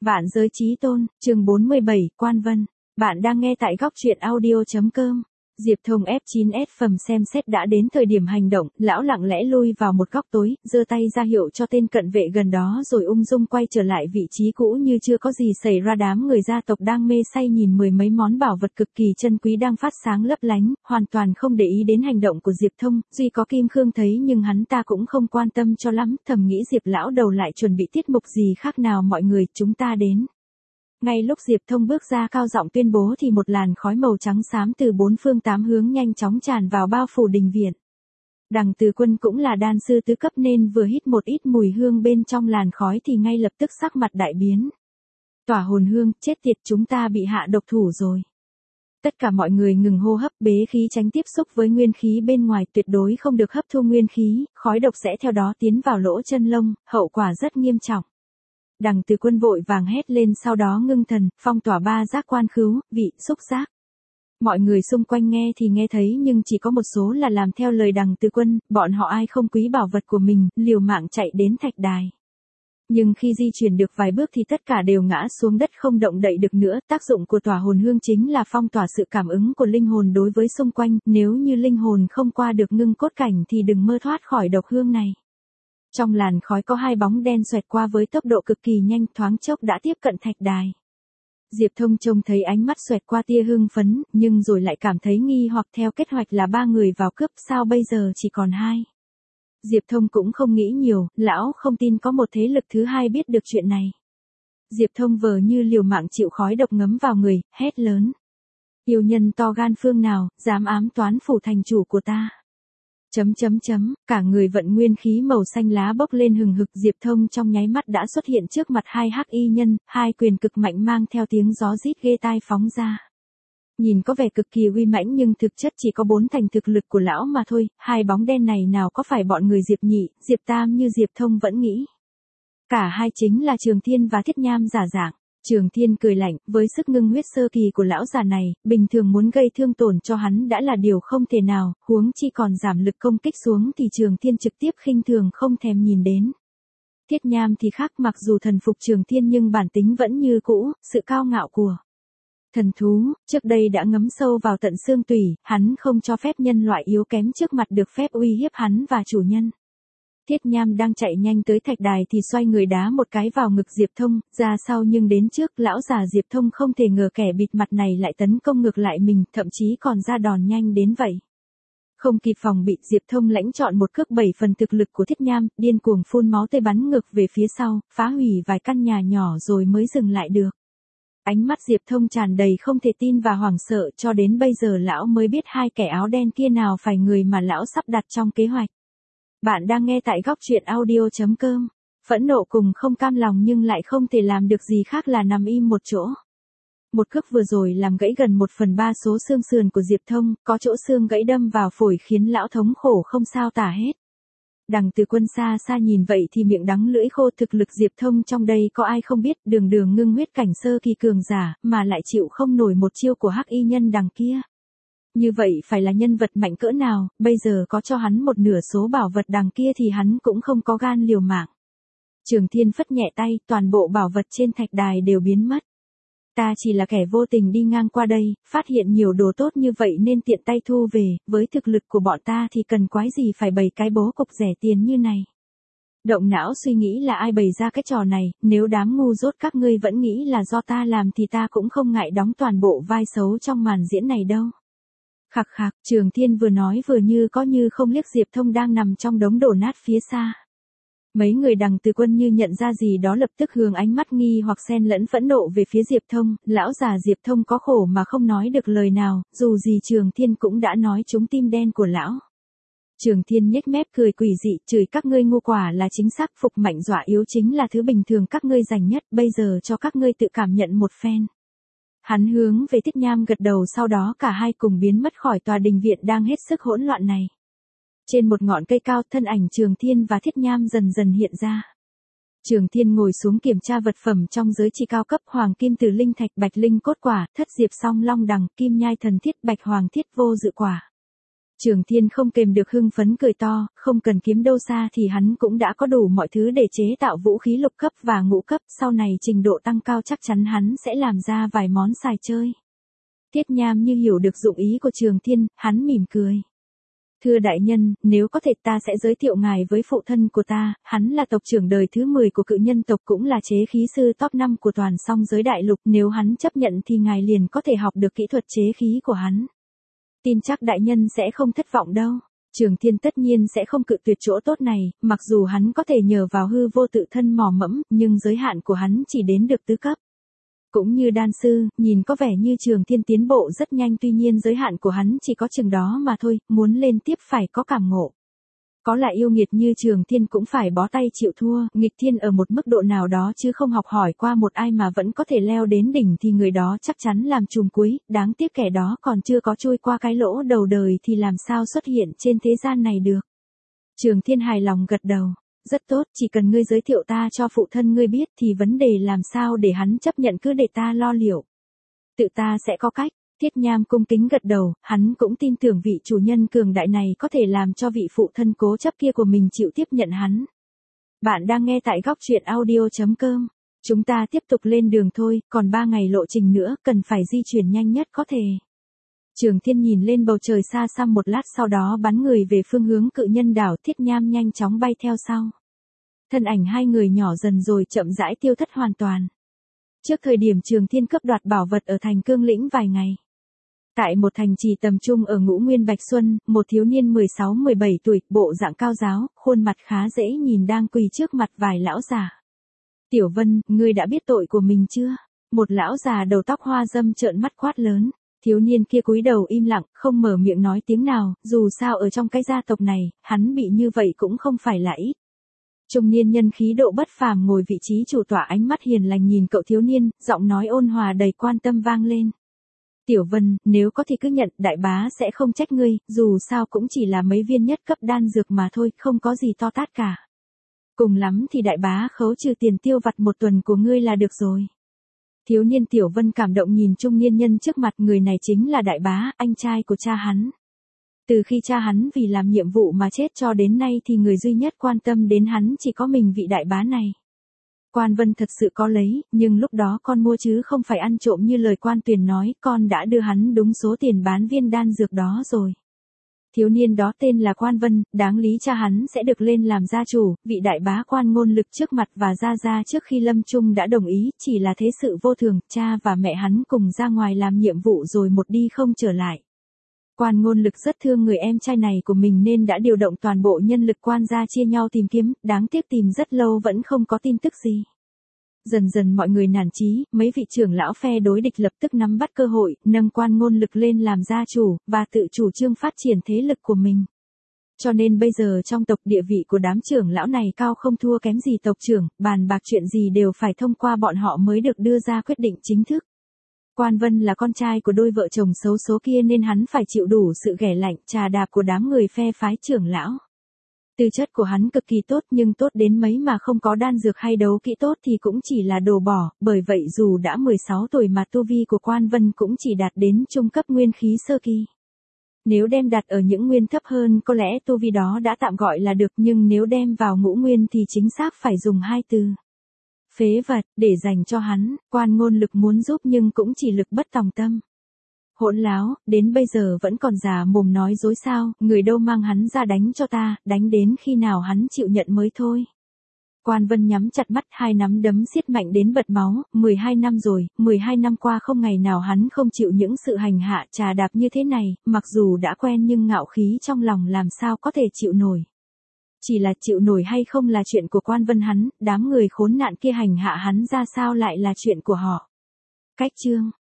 Vạn giới chí tôn, chương 47, Quan Vân. Bạn đang nghe tại góc truyện audio.com. Diệp Thông F9S phẩm xem xét đã đến thời điểm hành động, lão lặng lẽ lui vào một góc tối, giơ tay ra hiệu cho tên cận vệ gần đó rồi ung dung quay trở lại vị trí cũ như chưa có gì xảy ra. Đám người gia tộc đang mê say nhìn mười mấy món bảo vật cực kỳ chân quý đang phát sáng lấp lánh, hoàn toàn không để ý đến hành động của Diệp Thông, duy có Kim Khương thấy nhưng hắn ta cũng không quan tâm cho lắm, thầm nghĩ Diệp lão đầu lại chuẩn bị tiết mục gì khác nào mọi người, chúng ta đến. Ngay lúc Diệp Thông bước ra cao giọng tuyên bố thì một làn khói màu trắng xám từ bốn phương tám hướng nhanh chóng tràn vào bao phủ đình viện. Đằng Từ Quân cũng là đan sư tứ cấp nên vừa hít một ít mùi hương bên trong làn khói thì ngay lập tức sắc mặt đại biến. Tỏa hồn hương, chết tiệt, chúng ta bị hạ độc thủ rồi. Tất cả mọi người ngừng hô hấp, bế khí tránh tiếp xúc với nguyên khí bên ngoài, tuyệt đối không được hấp thu nguyên khí, khói độc sẽ theo đó tiến vào lỗ chân lông, hậu quả rất nghiêm trọng. Đằng Từ Quân vội vàng hét lên, sau đó ngưng thần, phong tỏa ba giác quan khứu, vị, xúc giác. Mọi người xung quanh nghe thì nghe thấy nhưng chỉ có một số là làm theo lời Đằng Từ Quân, bọn họ ai không quý bảo vật của mình, liều mạng chạy đến thạch đài. Nhưng khi di chuyển được vài bước thì tất cả đều ngã xuống đất không động đậy được nữa, tác dụng của tỏa hồn hương chính là phong tỏa sự cảm ứng của linh hồn đối với xung quanh, nếu như linh hồn không qua được ngưng cốt cảnh thì đừng mơ thoát khỏi độc hương này. Trong làn khói có hai bóng đen xoẹt qua với tốc độ cực kỳ nhanh, thoáng chốc đã tiếp cận thạch đài. Diệp Thông trông thấy ánh mắt xoẹt qua tia hưng phấn, nhưng rồi lại cảm thấy nghi hoặc, theo kế hoạch là 3 người vào cướp, sao bây giờ chỉ còn 2. Diệp Thông cũng không nghĩ nhiều, lão không tin có một thế lực thứ hai biết được chuyện này. Diệp Thông vờ như liều mạng chịu khói độc ngấm vào người, hét lớn. Yêu nhân to gan phương nào, dám ám toán phủ thành chủ của ta. Cả người vận nguyên khí màu xanh lá bốc lên hừng hực, Diệp Thông trong nháy mắt đã xuất hiện trước mặt hai hắc y nhân, hai quyền cực mạnh mang theo tiếng gió rít ghê tai phóng ra. Nhìn có vẻ cực kỳ uy mãnh nhưng thực chất chỉ có 4 thành thực lực của lão mà thôi, hai bóng đen này nào có phải bọn người Diệp Nhị, Diệp Tam như Diệp Thông vẫn nghĩ. Cả hai chính là Trường Thiên và Thiết Nham giả dạng. Trường Thiên cười lạnh, với sức ngưng huyết sơ kỳ của lão già này, bình thường muốn gây thương tổn cho hắn đã là điều không thể nào, huống chi còn giảm lực công kích xuống thì Trường Thiên trực tiếp khinh thường không thèm nhìn đến. Thiết Nham thì khác, mặc dù thần phục Trường Thiên nhưng bản tính vẫn như cũ, sự cao ngạo của thần thú, trước đây đã ngấm sâu vào tận xương tủy, hắn không cho phép nhân loại yếu kém trước mặt được phép uy hiếp hắn và chủ nhân. Thiết Nham đang chạy nhanh tới thạch đài thì xoay người đá một cái vào ngực Diệp Thông, ra sau nhưng đến trước, lão già Diệp Thông không thể ngờ kẻ bịt mặt này lại tấn công ngược lại mình, thậm chí còn ra đòn nhanh đến vậy. Không kịp phòng bị, Diệp Thông lãnh chọn một cước 7 phần thực lực của Thiết Nham, điên cuồng phun máu tươi bắn ngược về phía sau, phá hủy vài căn nhà nhỏ rồi mới dừng lại được. Ánh mắt Diệp Thông tràn đầy không thể tin và hoảng sợ, cho đến bây giờ lão mới biết hai kẻ áo đen kia nào phải người mà lão sắp đặt trong kế hoạch. Bạn đang nghe tại góc truyện audio.com. Phẫn nộ cùng không cam lòng nhưng lại không thể làm được gì khác là nằm im một chỗ. Một cước vừa rồi làm gãy gần 1/3 số xương sườn của Diệp Thông, có chỗ xương gãy đâm vào phổi khiến lão thống khổ không sao tả hết. Đằng Từ Quân xa xa nhìn vậy thì miệng đắng lưỡi khô, thực lực Diệp Thông trong đây có ai không biết, đường đường ngưng huyết cảnh sơ kỳ cường giả, mà lại chịu không nổi một chiêu của hắc y nhân đằng kia. Như vậy phải là nhân vật mạnh cỡ nào, bây giờ có cho hắn một nửa số bảo vật đằng kia thì hắn cũng không có gan liều mạng. Trường Thiên phất nhẹ tay, toàn bộ bảo vật trên thạch đài đều biến mất. Ta chỉ là kẻ vô tình đi ngang qua đây, phát hiện nhiều đồ tốt như vậy nên tiện tay thu về, với thực lực của bọn ta thì cần quái gì phải bày cái bố cục rẻ tiền như này. Động não suy nghĩ là ai bày ra cái trò này, nếu đám ngu dốt các ngươi vẫn nghĩ là do ta làm thì ta cũng không ngại đóng toàn bộ vai xấu trong màn diễn này đâu. Khạc khạc, Trường Thiên vừa nói vừa như có như không liếc Diệp Thông đang nằm trong đống đổ nát phía xa. Mấy người Đằng Từ Quân như nhận ra gì đó lập tức hướng ánh mắt nghi hoặc xen lẫn phẫn nộ về phía Diệp Thông, lão già Diệp Thông có khổ mà không nói được lời nào, dù gì Trường Thiên cũng đã nói trúng tim đen của lão. Trường Thiên nhếch mép cười quỷ dị, chửi các ngươi ngu, quả là chính xác, phục mạnh dọa yếu chính là thứ bình thường các ngươi giành nhất, bây giờ cho các ngươi tự cảm nhận một phen. Hắn hướng về Thiết Nham gật đầu, sau đó cả hai cùng biến mất khỏi tòa đình viện đang hết sức hỗn loạn này. Trên một ngọn cây cao, thân ảnh Trường Thiên và Thiết Nham dần dần hiện ra. Trường Thiên ngồi xuống kiểm tra vật phẩm trong giới chi cao cấp, hoàng kim từ linh thạch, bạch linh cốt quả, thất diệp song long đằng, kim nhai thần thiết, bạch hoàng thiết vô dự quả. Trường Thiên không kềm được hưng phấn cười to, không cần kiếm đâu xa thì hắn cũng đã có đủ mọi thứ để chế tạo vũ khí lục cấp và ngũ cấp, sau này trình độ tăng cao chắc chắn hắn sẽ làm ra vài món xài chơi. Thiết Nham như hiểu được dụng ý của Trường Thiên, hắn mỉm cười. Thưa đại nhân, nếu có thể ta sẽ giới thiệu ngài với phụ thân của ta, hắn là tộc trưởng đời thứ 10 của cự nhân tộc cũng là chế khí sư top 5 của toàn song giới đại lục, nếu hắn chấp nhận thì ngài liền có thể học được kỹ thuật chế khí của hắn. Tin chắc đại nhân sẽ không thất vọng đâu. Trường Thiên tất nhiên sẽ không cự tuyệt chỗ tốt này, mặc dù hắn có thể nhờ vào hư vô tự thân mò mẫm, nhưng giới hạn của hắn chỉ đến được tứ cấp. Cũng như đan sư, nhìn có vẻ như Trường Thiên tiến bộ rất nhanh, tuy nhiên giới hạn của hắn chỉ có chừng đó mà thôi, muốn lên tiếp phải có cảm ngộ. Có là yêu nghiệt như Trường Thiên cũng phải bó tay chịu thua, nghịch thiên ở một mức độ nào đó chứ không học hỏi qua một ai mà vẫn có thể leo đến đỉnh thì người đó chắc chắn làm trùm cuối, đáng tiếc kẻ đó còn chưa có chui qua cái lỗ đầu đời thì làm sao xuất hiện trên thế gian này được. Trường Thiên hài lòng gật đầu. Rất tốt, chỉ cần ngươi giới thiệu ta cho phụ thân ngươi biết thì vấn đề làm sao để hắn chấp nhận cứ để ta lo liệu. Tự ta sẽ có cách. Thiết Nham cung kính gật đầu, hắn cũng tin tưởng vị chủ nhân cường đại này có thể làm cho vị phụ thân cố chấp kia của mình chịu tiếp nhận hắn. Bạn đang nghe tại góc truyện audio.com. Chúng ta tiếp tục lên đường thôi, còn 3 ngày lộ trình nữa, cần phải di chuyển nhanh nhất có thể. Trường Thiên nhìn lên bầu trời xa xăm một lát sau đó bắn người về phương hướng cự nhân đảo. Thiết Nham nhanh chóng bay theo sau. Thân ảnh hai người nhỏ dần rồi chậm rãi tiêu thất hoàn toàn. Trước thời điểm Trường Thiên cướp đoạt bảo vật ở thành Cương Lĩnh vài ngày. Tại một thành trì tầm trung ở Ngũ Nguyên Bạch Xuân, một thiếu niên 16-17 tuổi, bộ dạng cao giáo, khuôn mặt khá dễ nhìn đang quỳ trước mặt vài lão già. Tiểu Vân, ngươi đã biết tội của mình chưa? Một lão già đầu tóc hoa râm trợn mắt quát lớn. Thiếu niên kia cúi đầu im lặng, không mở miệng nói tiếng nào, dù sao ở trong cái gia tộc này, hắn bị như vậy cũng không phải là ít. Trung niên nhân khí độ bất phàm ngồi vị trí chủ tọa, ánh mắt hiền lành nhìn cậu thiếu niên, giọng nói ôn hòa đầy quan tâm vang lên. Tiểu Vân, nếu có thì cứ nhận, đại bá sẽ không trách ngươi, dù sao cũng chỉ là mấy viên nhất cấp đan dược mà thôi, không có gì to tát cả. Cùng lắm thì đại bá khấu trừ tiền tiêu vặt một tuần của ngươi là được rồi. Thiếu niên Tiểu Vân cảm động nhìn trung niên nhân trước mặt, người này chính là đại bá, anh trai của cha hắn. Từ khi cha hắn vì làm nhiệm vụ mà chết cho đến nay thì người duy nhất quan tâm đến hắn chỉ có mình vị đại bá này. Quan Vân thật sự có lấy, nhưng lúc đó con mua chứ không phải ăn trộm như lời Quan Tuyền nói, con đã đưa hắn đúng số tiền bán viên đan dược đó rồi. Thiếu niên đó tên là Quan Vân, đáng lý cha hắn sẽ được lên làm gia chủ, vị đại bá Quan Ngôn Lực trước mặt và gia trước khi lâm chung đã đồng ý, chỉ là thế sự vô thường, cha và mẹ hắn cùng ra ngoài làm nhiệm vụ rồi một đi không trở lại. Quan Ngôn Lực rất thương người em trai này của mình nên đã điều động toàn bộ nhân lực Quan gia chia nhau tìm kiếm, đáng tiếc tìm rất lâu vẫn không có tin tức gì. Dần dần mọi người nản chí, mấy vị trưởng lão phe đối địch lập tức nắm bắt cơ hội, nâng Quan Ngôn Lực lên làm gia chủ, và tự chủ trương phát triển thế lực của mình. Cho nên bây giờ trong tộc địa vị của đám trưởng lão này cao không thua kém gì tộc trưởng, bàn bạc chuyện gì đều phải thông qua bọn họ mới được đưa ra quyết định chính thức. Quan Vân là con trai của đôi vợ chồng xấu số kia nên hắn phải chịu đủ sự ghẻ lạnh, trà đạp của đám người phe phái trưởng lão. Tư chất của hắn cực kỳ tốt nhưng tốt đến mấy mà không có đan dược hay đấu kỹ tốt thì cũng chỉ là đồ bỏ, bởi vậy dù đã 16 tuổi mà tu vi của Quan Vân cũng chỉ đạt đến trung cấp nguyên khí sơ kỳ. Nếu đem đặt ở những nguyên thấp hơn có lẽ tu vi đó đã tạm gọi là được, nhưng nếu đem vào ngũ nguyên thì chính xác phải dùng hai từ. Phế vật, để dành cho hắn. Quan Ngôn Lực muốn giúp nhưng cũng chỉ lực bất tòng tâm. Hỗn láo, đến bây giờ vẫn còn già mồm nói dối sao, người đâu mang hắn ra đánh cho ta, đánh đến khi nào hắn chịu nhận mới thôi. Quan Vân nhắm chặt mắt, hai nắm đấm siết mạnh đến bật máu, 12 năm rồi, 12 năm qua không ngày nào hắn không chịu những sự hành hạ trà đạp như thế này, mặc dù đã quen nhưng ngạo khí trong lòng làm sao có thể chịu nổi. Chỉ là chịu nổi hay không là chuyện của Quan Vân hắn, đám người khốn nạn kia hành hạ hắn ra sao lại là chuyện của họ. Cách chương